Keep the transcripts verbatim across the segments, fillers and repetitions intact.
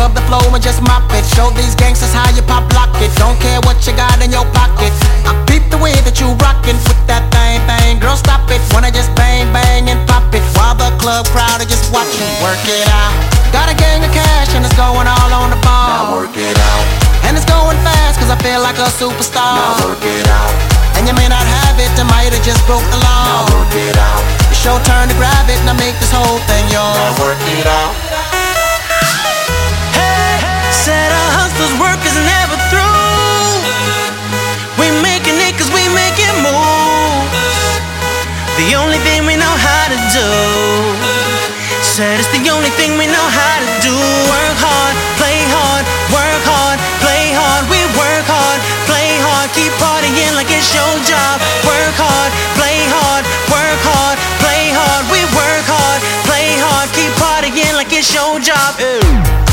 Scrub the flow and just mop it. Show these gangsters how you pop lock it. Don't care what you got in your pocket. I peep the way that you rockin' with that thing, thing. Girl, stop it. Wanna just bang, bang and pop it while the club crowd are just watching. Work it out. Got a gang of cash and it's going all on the ball. Now work it out. And it's going fast cause I feel like a superstar. Now work it out. And you may not have it, I might have just broke the law. Now work it out. It's your turn to grab it and I make this whole thing yours. Now work it out. Hey, said our hustler's work is never through. We making it cause we making moves. The only thing we know how to do. Said it's the only thing we know how to do. Work hard, play hard, work hard, play hard. We work hard, play hard, keep partying like it's your job. Work hard, play hard, work hard, play hard. We work hard, play hard, keep partying like it's your job. Ew.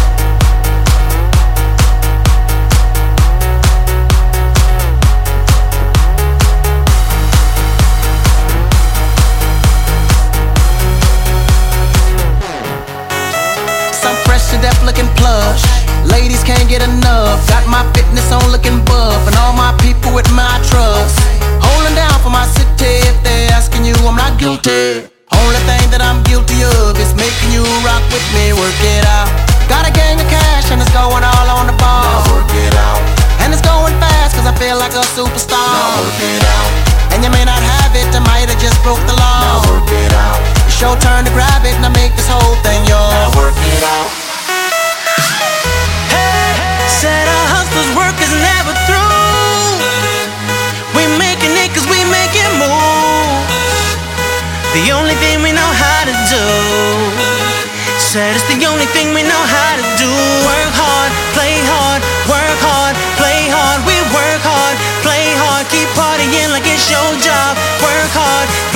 Deaf looking plush, ladies can't get enough. Got my fitness on looking buff, and all my people with my trust. Holding down for my city. If they're asking you, I'm not guilty. Only thing that I'm guilty of is making you rock with me. Work it out. Got a gang of cash and it's going all on the ball. Now work it out. And it's going fast cause I feel like a superstar. Now work it out. And you may not have it, I might have just broke the law. Now work it out. It's your turn to grab it and I make this whole thing yours. Now work it out. Said our hustler's work is never through. We making it cause we making moves. The only thing we know how to do. Said it's the only thing we know how to do. Work hard, play hard, work hard, play hard. We work hard, play hard, keep partying like it's your job. Work hard,